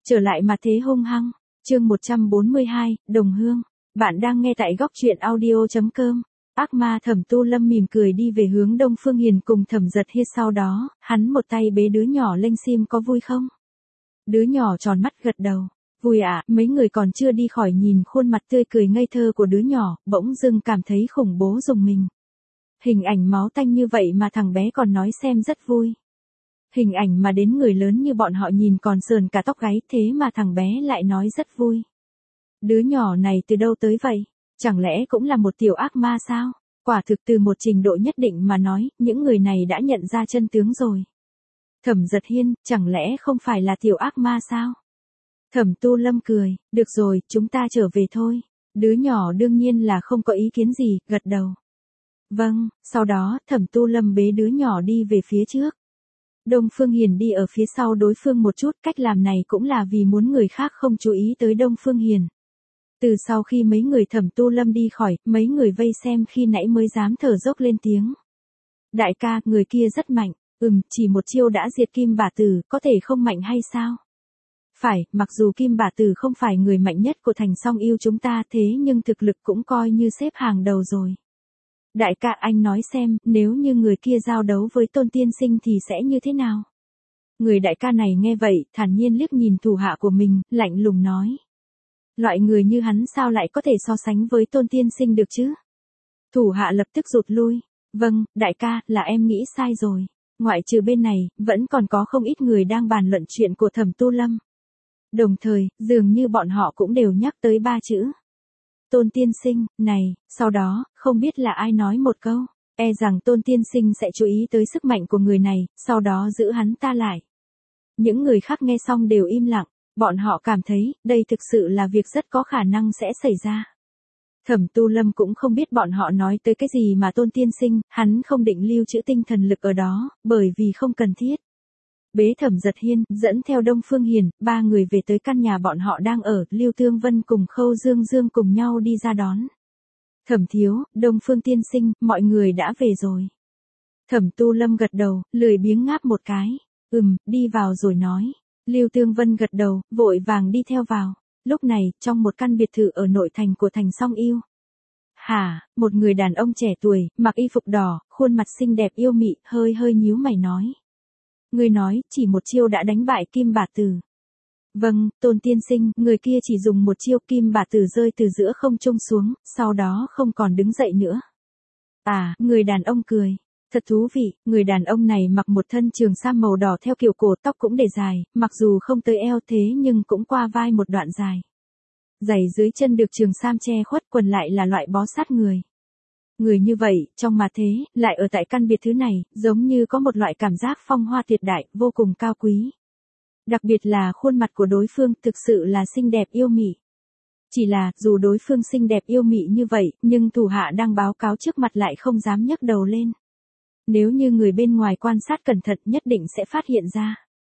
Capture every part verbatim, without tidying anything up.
Trở lại mà thế hung hăng. Chương một trăm bốn mươi hai, Đồng Hương. Bạn đang nghe tại góc truyện audio chấm com. Ác ma Thẩm Tu Lâm mỉm cười đi về hướng Đông Phương Hiền cùng Thẩm Giật Hiên, sau đó, hắn một tay bế đứa nhỏ lên sim. Có vui không? Đứa nhỏ tròn mắt gật đầu. Vui ạ. À, mấy người còn chưa đi khỏi nhìn khuôn mặt tươi cười ngây thơ của đứa nhỏ, bỗng dưng cảm thấy khủng bố rùng mình. Hình ảnh máu tanh như vậy mà thằng bé còn nói xem rất vui. Hình ảnh mà đến người lớn như bọn họ nhìn còn sờn cả tóc gáy, thế mà thằng bé lại nói rất vui. Đứa nhỏ này từ đâu tới vậy? Chẳng lẽ cũng là một tiểu ác ma sao? Quả thực từ một trình độ nhất định mà nói, những người này đã nhận ra chân tướng rồi. Thẩm Giật Hiên, chẳng lẽ không phải là tiểu ác ma sao? Thẩm Tu Lâm cười, được rồi, chúng ta trở về thôi. Đứa nhỏ đương nhiên là không có ý kiến gì, gật đầu. Vâng, sau đó, Thẩm Tu Lâm bế đứa nhỏ đi về phía trước. Đông Phương Hiền đi ở phía sau đối phương một chút, cách làm này cũng là vì muốn người khác không chú ý tới Đông Phương Hiền. Từ sau khi mấy người Thẩm Tu Lâm đi khỏi, mấy người vây xem khi nãy mới dám thở dốc lên tiếng. Đại ca, người kia rất mạnh, ừm, chỉ một chiêu đã diệt Kim Bà Tử, có thể không mạnh hay sao? Phải, mặc dù Kim Bà Tử không phải người mạnh nhất của thành Song Yêu chúng ta, thế nhưng thực lực cũng coi như xếp hàng đầu rồi. Đại ca, anh nói xem, nếu như người kia giao đấu với Tôn Tiên Sinh thì sẽ như thế nào? Người đại ca này nghe vậy, thản nhiên liếc nhìn thủ hạ của mình, lạnh lùng nói. Loại người như hắn sao lại có thể so sánh với Tôn Tiên Sinh được chứ? Thủ hạ lập tức rụt lui. Vâng, đại ca, là em nghĩ sai rồi. Ngoại trừ bên này, vẫn còn có không ít người đang bàn luận chuyện của Thẩm Tu Lâm. Đồng thời, dường như bọn họ cũng đều nhắc tới ba chữ. Tôn Tiên Sinh, này, sau đó, không biết là ai nói một câu, e rằng Tôn Tiên Sinh sẽ chú ý tới sức mạnh của người này, sau đó giữ hắn ta lại. Những người khác nghe xong đều im lặng, bọn họ cảm thấy, đây thực sự là việc rất có khả năng sẽ xảy ra. Thẩm Tu Lâm cũng không biết bọn họ nói tới cái gì mà Tôn Tiên Sinh, hắn không định lưu trữ tinh thần lực ở đó, bởi vì không cần thiết. Bế Thẩm Giật Hiên, dẫn theo Đông Phương Hiền, ba người về tới căn nhà bọn họ đang ở, Lưu Thương Vân cùng Khâu Dương Dương cùng nhau đi ra đón. Thẩm thiếu, Đông Phương tiên sinh, mọi người đã về rồi. Thẩm Tu Lâm gật đầu, lười biếng ngáp một cái. Ừm, đi vào rồi nói. Lưu Thương Vân gật đầu, vội vàng đi theo vào. Lúc này, trong một căn biệt thự ở nội thành của thành Song Yêu. Hả, một người đàn ông trẻ tuổi, mặc y phục đỏ, khuôn mặt xinh đẹp yêu mị, hơi hơi nhíu mày nói. Người nói, chỉ một chiêu đã đánh bại Kim Bà Tử. Vâng, Tôn Tiên Sinh, người kia chỉ dùng một chiêu, Kim Bà Tử rơi từ giữa không trung xuống, sau đó không còn đứng dậy nữa. À, người đàn ông cười. Thật thú vị, người đàn ông này mặc một thân trường sam màu đỏ theo kiểu cổ, tóc cũng để dài, mặc dù không tới eo thế nhưng cũng qua vai một đoạn dài. Giày dưới chân được trường sam che khuất, quần lại là loại bó sát người. Người như vậy, trong mà thế, lại ở tại căn biệt thứ này, giống như có một loại cảm giác phong hoa tuyệt đại, vô cùng cao quý. Đặc biệt là khuôn mặt của đối phương thực sự là xinh đẹp yêu mị. Chỉ là, dù đối phương xinh đẹp yêu mị như vậy, nhưng thủ hạ đang báo cáo trước mặt lại không dám nhấc đầu lên. Nếu như người bên ngoài quan sát cẩn thận nhất định sẽ phát hiện ra.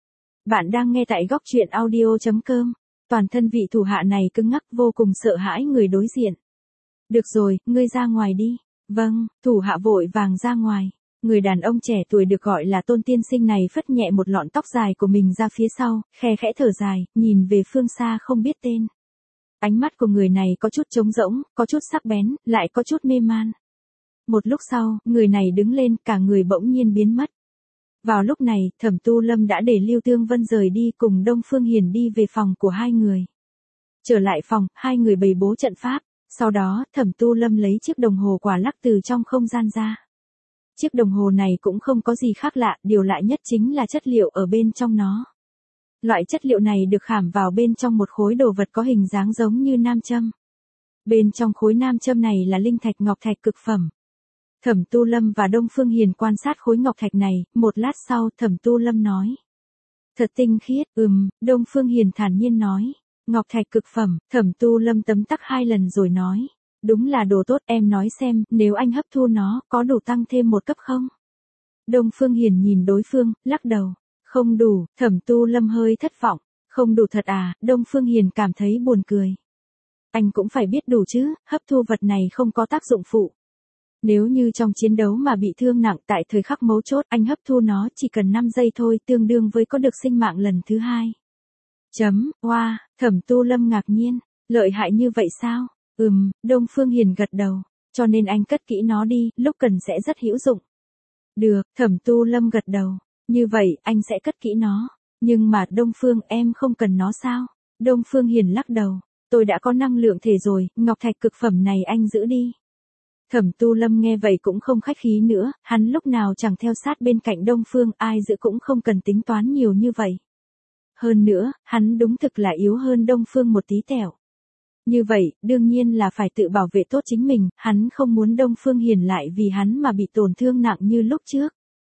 Bạn đang nghe tại góc truyện audio chấm com. Toàn thân vị thủ hạ này cứng ngắc, vô cùng sợ hãi người đối diện. Được rồi, ngươi ra ngoài đi. Vâng, thủ hạ vội vàng ra ngoài. Người đàn ông trẻ tuổi được gọi là Tôn Tiên Sinh này phất nhẹ một lọn tóc dài của mình ra phía sau, khe khẽ thở dài, nhìn về phương xa không biết tên. Ánh mắt của người này có chút trống rỗng, có chút sắc bén, lại có chút mê man. Một lúc sau, người này đứng lên, cả người bỗng nhiên biến mất. Vào lúc này, Thẩm Tu Lâm đã để Lưu Thương Vân rời đi cùng Đông Phương Hiền đi về phòng của hai người. Trở lại phòng, hai người bày bố trận pháp. Sau đó, Thẩm Tu Lâm lấy chiếc đồng hồ quả lắc từ trong không gian ra. Chiếc đồng hồ này cũng không có gì khác lạ, điều lạ nhất chính là chất liệu ở bên trong nó. Loại chất liệu này được khảm vào bên trong một khối đồ vật có hình dáng giống như nam châm. Bên trong khối nam châm này là linh thạch ngọc thạch cực phẩm. Thẩm Tu Lâm và Đông Phương Hiền quan sát khối ngọc thạch này, một lát sau Thẩm Tu Lâm nói. Thật tinh khiết, ừm, Đông Phương Hiền thản nhiên nói. Ngọc thạch cực phẩm, Thẩm Tu Lâm tấm tắc hai lần rồi nói. Đúng là đồ tốt, em nói xem, nếu anh hấp thu nó, có đủ tăng thêm một cấp không? Đông Phương Hiền nhìn đối phương, lắc đầu. Không đủ, Thẩm Tu Lâm hơi thất vọng. Không đủ thật à, Đông Phương Hiền cảm thấy buồn cười. Anh cũng phải biết đủ chứ, hấp thu vật này không có tác dụng phụ. Nếu như trong chiến đấu mà bị thương nặng tại thời khắc mấu chốt, anh hấp thu nó chỉ cần năm giây thôi, tương đương với có được sinh mạng lần thứ hai. Chấm, oa, Thẩm Tu Lâm ngạc nhiên, lợi hại như vậy sao? Ừm, Đông Phương Hiền gật đầu, cho nên anh cất kỹ nó đi, lúc cần sẽ rất hữu dụng. Được, Thẩm Tu Lâm gật đầu, như vậy anh sẽ cất kỹ nó, nhưng mà Đông Phương em không cần nó sao? Đông Phương Hiền lắc đầu, tôi đã có năng lượng thể rồi, ngọc thạch cực phẩm này anh giữ đi. Thẩm Tu Lâm nghe vậy cũng không khách khí nữa, hắn lúc nào chẳng theo sát bên cạnh Đông Phương, ai giữ cũng không cần tính toán nhiều như vậy. Hơn nữa, hắn đúng thực là yếu hơn Đông Phương một tí tẹo. Như vậy, đương nhiên là phải tự bảo vệ tốt chính mình, hắn không muốn Đông Phương Hiền lại vì hắn mà bị tổn thương nặng như lúc trước.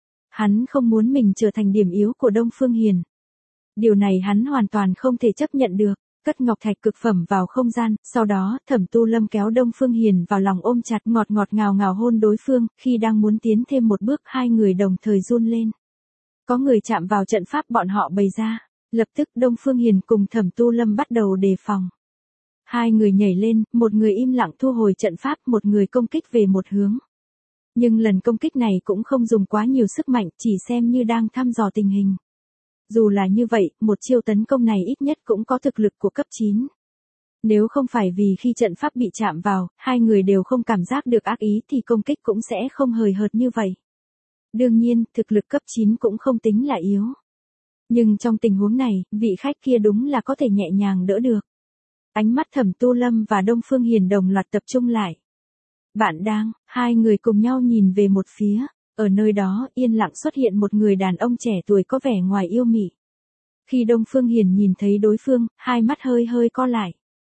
Hắn không muốn mình trở thành điểm yếu của Đông Phương Hiền. Điều này hắn hoàn toàn không thể chấp nhận được. Cất ngọc thạch cực phẩm vào không gian, sau đó, Thẩm Tu Lâm kéo Đông Phương Hiền vào lòng ôm chặt, ngọt ngọt ngào ngào hôn đối phương, khi đang muốn tiến thêm một bước hai người đồng thời run lên. Có người chạm vào trận pháp bọn họ bày ra, lập tức Đông Phương Hiền cùng Thẩm Tu Lâm bắt đầu đề phòng. Hai người nhảy lên, một người im lặng thu hồi trận pháp, một người công kích về một hướng. Nhưng lần công kích này cũng không dùng quá nhiều sức mạnh, chỉ xem như đang thăm dò tình hình. Dù là như vậy, một chiêu tấn công này ít nhất cũng có thực lực của cấp chín. Nếu không phải vì khi trận pháp bị chạm vào, hai người đều không cảm giác được ác ý thì công kích cũng sẽ không hời hợt như vậy. Đương nhiên, thực lực cấp chín cũng không tính là yếu. Nhưng trong tình huống này, vị khách kia đúng là có thể nhẹ nhàng đỡ được. Ánh mắt Thẩm Tu Lâm và Đông Phương Hiền đồng loạt tập trung lại. Bạn đang, hai người cùng nhau nhìn về một phía. Ở nơi đó, yên lặng xuất hiện một người đàn ông trẻ tuổi có vẻ ngoài yêu mị. Khi Đông Phương Hiền nhìn thấy đối phương, hai mắt hơi hơi co lại.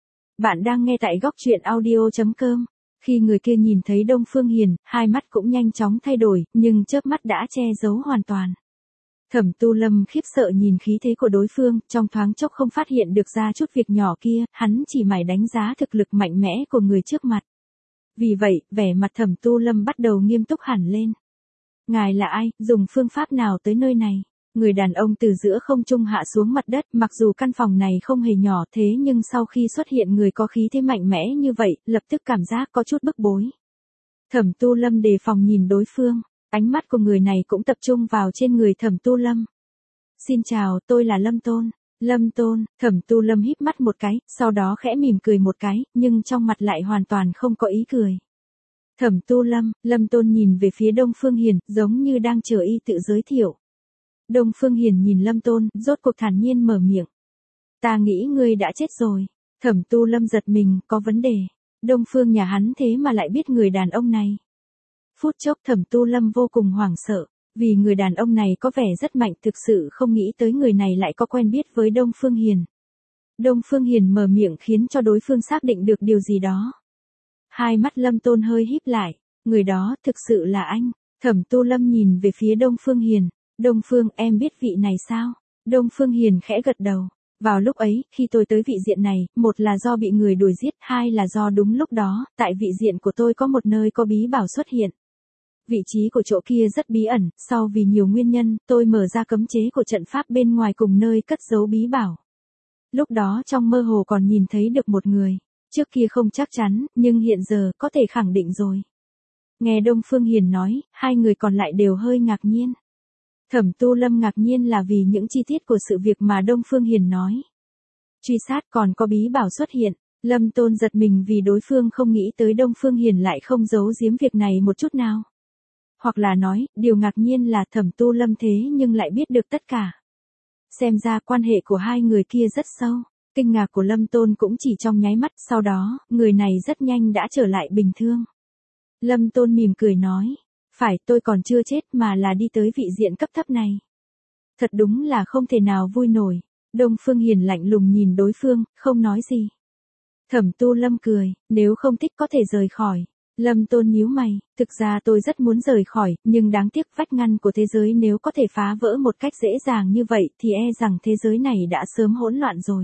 Bạn đang nghe tại góc truyện audio chấm com. Khi người kia nhìn thấy Đông Phương Hiền, hai mắt cũng nhanh chóng thay đổi, nhưng chớp mắt đã che giấu hoàn toàn. Thẩm Tu Lâm khiếp sợ nhìn khí thế của đối phương, trong thoáng chốc không phát hiện được ra chút việc nhỏ kia, hắn chỉ mải đánh giá thực lực mạnh mẽ của người trước mặt. Vì vậy, vẻ mặt Thẩm Tu Lâm bắt đầu nghiêm túc hẳn lên. Ngài là ai, dùng phương pháp nào tới nơi này? Người đàn ông từ giữa không trung hạ xuống mặt đất, mặc dù căn phòng này không hề nhỏ thế nhưng sau khi xuất hiện người có khí thế mạnh mẽ như vậy, lập tức cảm giác có chút bức bối. Thẩm Tu Lâm đề phòng nhìn đối phương, ánh mắt của người này cũng tập trung vào trên người Thẩm Tu Lâm. Xin chào, tôi là Lâm Tôn. Lâm Tôn, Thẩm Tu Lâm híp mắt một cái, sau đó khẽ mỉm cười một cái, nhưng trong mặt lại hoàn toàn không có ý cười. Thẩm Tu Lâm, Lâm Tôn nhìn về phía Đông Phương Hiền, giống như đang chờ y tự giới thiệu. Đông Phương Hiền nhìn Lâm Tôn, rốt cuộc thản nhiên mở miệng. Ta nghĩ ngươi đã chết rồi. Thẩm Tu Lâm giật mình, có vấn đề. Đông Phương nhà hắn thế mà lại biết người đàn ông này. Phút chốc Thẩm Tu Lâm vô cùng hoảng sợ, vì người đàn ông này có vẻ rất mạnh, thực sự không nghĩ tới người này lại có quen biết với Đông Phương Hiền. Đông Phương Hiền mở miệng khiến cho đối phương xác định được điều gì đó. Hai mắt Lâm Tôn hơi híp lại, người đó thực sự là anh. Thẩm Tu Lâm nhìn về phía Đông Phương Hiền. Đông Phương, em biết vị này sao? Đông Phương Hiền khẽ gật đầu. Vào lúc ấy, khi tôi tới vị diện này, một là do bị người đuổi giết, hai là do đúng lúc đó, tại vị diện của tôi có một nơi có bí bảo xuất hiện. Vị trí của chỗ kia rất bí ẩn, sau vì nhiều nguyên nhân, tôi mở ra cấm chế của trận pháp bên ngoài cùng nơi cất giấu bí bảo. Lúc đó trong mơ hồ còn nhìn thấy được một người. Trước kia không chắc chắn, nhưng hiện giờ có thể khẳng định rồi. Nghe Đông Phương Hiền nói, hai người còn lại đều hơi ngạc nhiên. Thẩm Tu Lâm ngạc nhiên là vì những chi tiết của sự việc mà Đông Phương Hiền nói. Truy sát còn có bí bảo xuất hiện, Lâm Tôn giật mình vì đối phương không nghĩ tới Đông Phương Hiền lại không giấu giếm việc này một chút nào. Hoặc là nói, điều ngạc nhiên là Thẩm Tu Lâm thế nhưng lại biết được tất cả. Xem ra quan hệ của hai người kia rất sâu. Kinh ngạc của Lâm Tôn cũng chỉ trong nháy mắt, sau đó, người này rất nhanh đã trở lại bình thường. Lâm Tôn mỉm cười nói, phải, tôi còn chưa chết mà là đi tới vị diện cấp thấp này. Thật đúng là không thể nào vui nổi. Đông Phương Hiền lạnh lùng nhìn đối phương, không nói gì. Thẩm Tu Lâm cười, nếu không thích có thể rời khỏi. Lâm Tôn nhíu mày, thực ra tôi rất muốn rời khỏi, nhưng đáng tiếc vách ngăn của thế giới nếu có thể phá vỡ một cách dễ dàng như vậy thì e rằng thế giới này đã sớm hỗn loạn rồi.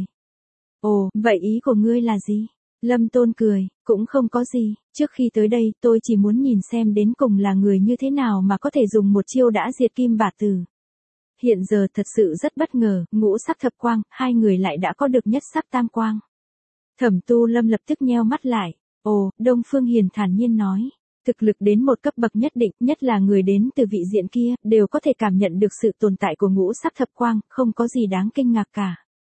Ồ, vậy ý của ngươi là gì? Lâm Tôn cười, cũng không có gì, trước khi tới đây tôi chỉ muốn nhìn xem đến cùng là người như thế nào mà có thể dùng một chiêu đã diệt kim bạt tử. Hiện giờ thật sự rất bất ngờ, ngũ sắc thập quang, hai người lại đã có được nhất sắc tam quang. Thẩm Tu Lâm lập tức nheo mắt lại, ồ, Đông Phương Hiền thản nhiên nói, thực lực đến một cấp bậc nhất định, nhất là người đến từ vị diện kia, đều có thể cảm nhận được sự tồn tại của ngũ sắc thập quang, không có gì đáng kinh ngạc cả.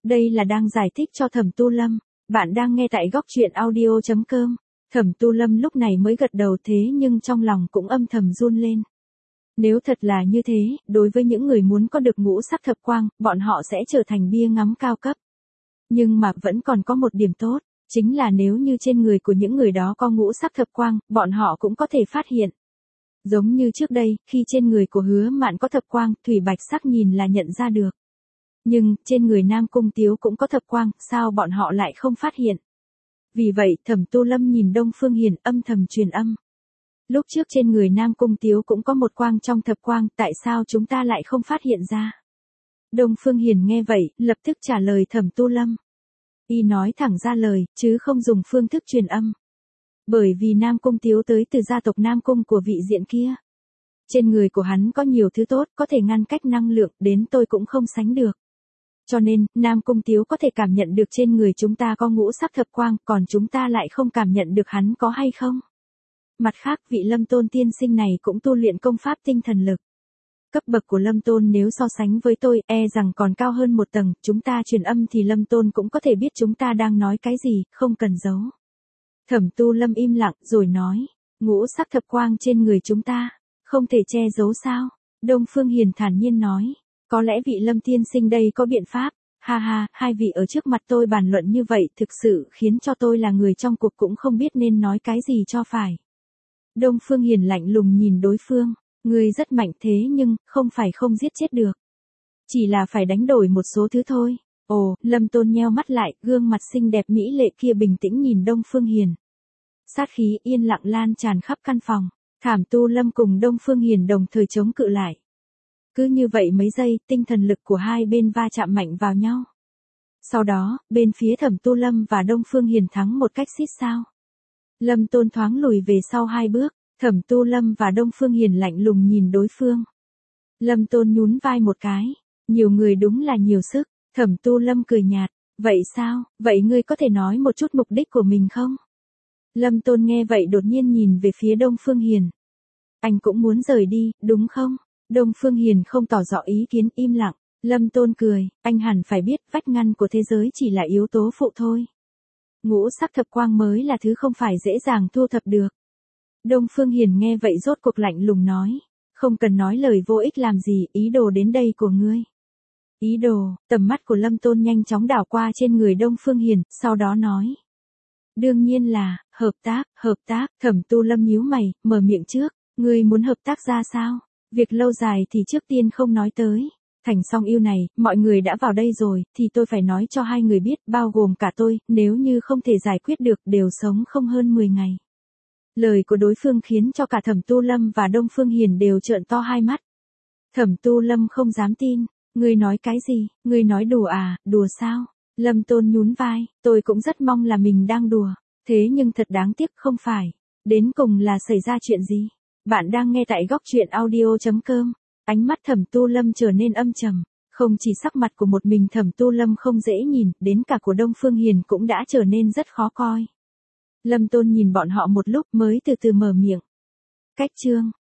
Đây là đang giải thích cho Thẩm Tu Lâm. Bạn đang nghe tại góc truyện audio.com. Thẩm Tu Lâm lúc này mới gật đầu, thế nhưng trong lòng cũng âm thầm run lên. Nếu thật là như thế, đối với những người muốn có được ngũ sắc thập quang, bọn họ sẽ trở thành bia ngắm cao cấp. Nhưng mà vẫn còn có một điểm tốt, chính là nếu như trên người của những người đó có ngũ sắc thập quang, bọn họ cũng có thể phát hiện. Giống như trước đây, khi trên người của Hứa Mạn có thập quang, Thủy Bạch Sắc nhìn là nhận ra được. Nhưng, trên người Nam Cung Tiếu cũng có thập quang, sao bọn họ lại không phát hiện? Vì vậy, Thẩm Tu Lâm nhìn Đông Phương Hiền âm thầm truyền âm. Lúc trước trên người Nam Cung Tiếu cũng có một quang trong thập quang, tại sao chúng ta lại không phát hiện ra? Đông Phương Hiền nghe vậy, lập tức trả lời Thẩm Tu Lâm. Y nói thẳng ra lời, chứ không dùng phương thức truyền âm. Bởi vì Nam Cung Tiếu tới từ gia tộc Nam Cung của vị diện kia. Trên người của hắn có nhiều thứ tốt, có thể ngăn cách năng lượng, đến tôi cũng không sánh được. Cho nên, Nam Cung Tiếu có thể cảm nhận được trên người chúng ta có ngũ sắc thập quang, còn chúng ta lại không cảm nhận được hắn có hay không. Mặt khác, vị Lâm Tôn tiên sinh này cũng tu luyện công pháp tinh thần lực. Cấp bậc của Lâm Tôn nếu so sánh với tôi, e rằng còn cao hơn một tầng, chúng ta truyền âm thì Lâm Tôn cũng có thể biết chúng ta đang nói cái gì, không cần giấu. Thẩm Tu Lâm im lặng, rồi nói, ngũ sắc thập quang trên người chúng ta, không thể che giấu sao? Đông Phương Hiền thản nhiên nói, có lẽ vị Lâm tiên sinh đây có biện pháp, ha ha, hai vị ở trước mặt tôi bàn luận như vậy thực sự khiến cho tôi là người trong cuộc cũng không biết nên nói cái gì cho phải. Đông Phương Hiền lạnh lùng nhìn đối phương, ngươi rất mạnh thế nhưng, không phải không giết chết được. Chỉ là phải đánh đổi một số thứ thôi. Ồ, Lâm Tôn nheo mắt lại, gương mặt xinh đẹp mỹ lệ kia bình tĩnh nhìn Đông Phương Hiền. Sát khí yên lặng lan tràn khắp căn phòng, Thẩm Tu Lâm cùng Đông Phương Hiền đồng thời chống cự lại. Cứ như vậy mấy giây, tinh thần lực của hai bên va chạm mạnh vào nhau. Sau đó, bên phía Thẩm Tu Lâm và Đông Phương Hiền thắng một cách xít sao. Lâm Tôn thoáng lùi về sau hai bước, Thẩm Tu Lâm và Đông Phương Hiền lạnh lùng nhìn đối phương. Lâm Tôn nhún vai một cái, nhiều người đúng là nhiều sức. Thẩm Tu Lâm cười nhạt, vậy sao, vậy ngươi có thể nói một chút mục đích của mình không? Lâm Tôn nghe vậy đột nhiên nhìn về phía Đông Phương Hiền. Anh cũng muốn rời đi, đúng không? Đông Phương Hiền không tỏ rõ ý kiến, im lặng. Lâm Tôn cười, anh hẳn phải biết vách ngăn của thế giới chỉ là yếu tố phụ thôi. Ngũ sắc thập quang mới là thứ không phải dễ dàng thu thập được. Đông Phương Hiền nghe vậy rốt cuộc lạnh lùng nói, không cần nói lời vô ích làm gì, ý đồ đến đây của ngươi. Ý đồ, tầm mắt của Lâm Tôn nhanh chóng đảo qua trên người Đông Phương Hiền, sau đó nói. Đương nhiên là, hợp tác, hợp tác, Thẩm Tu Lâm nhíu mày, mở miệng trước, ngươi muốn hợp tác ra sao? Việc lâu dài thì trước tiên không nói tới. Thành Song Yêu này, mọi người đã vào đây rồi, thì tôi phải nói cho hai người biết, bao gồm cả tôi, nếu như không thể giải quyết được, đều sống không hơn mười ngày. Lời của đối phương khiến cho cả Thẩm Tu Lâm và Đông Phương Hiền đều trợn to hai mắt. Thẩm Tu Lâm không dám tin. Ngươi nói cái gì, ngươi nói đùa à, đùa sao? Lâm Tôn nhún vai, tôi cũng rất mong là mình đang đùa, thế nhưng thật đáng tiếc không phải. Đến cùng là xảy ra chuyện gì? Bạn đang nghe tại góc truyện audio.com. Ánh mắt Thẩm Tu Lâm trở nên âm trầm, không chỉ sắc mặt của một mình Thẩm Tu Lâm không dễ nhìn, đến cả của Đông Phương Hiền cũng đã trở nên rất khó coi. Lâm Tôn nhìn bọn họ một lúc mới từ từ mở miệng. Cách chương,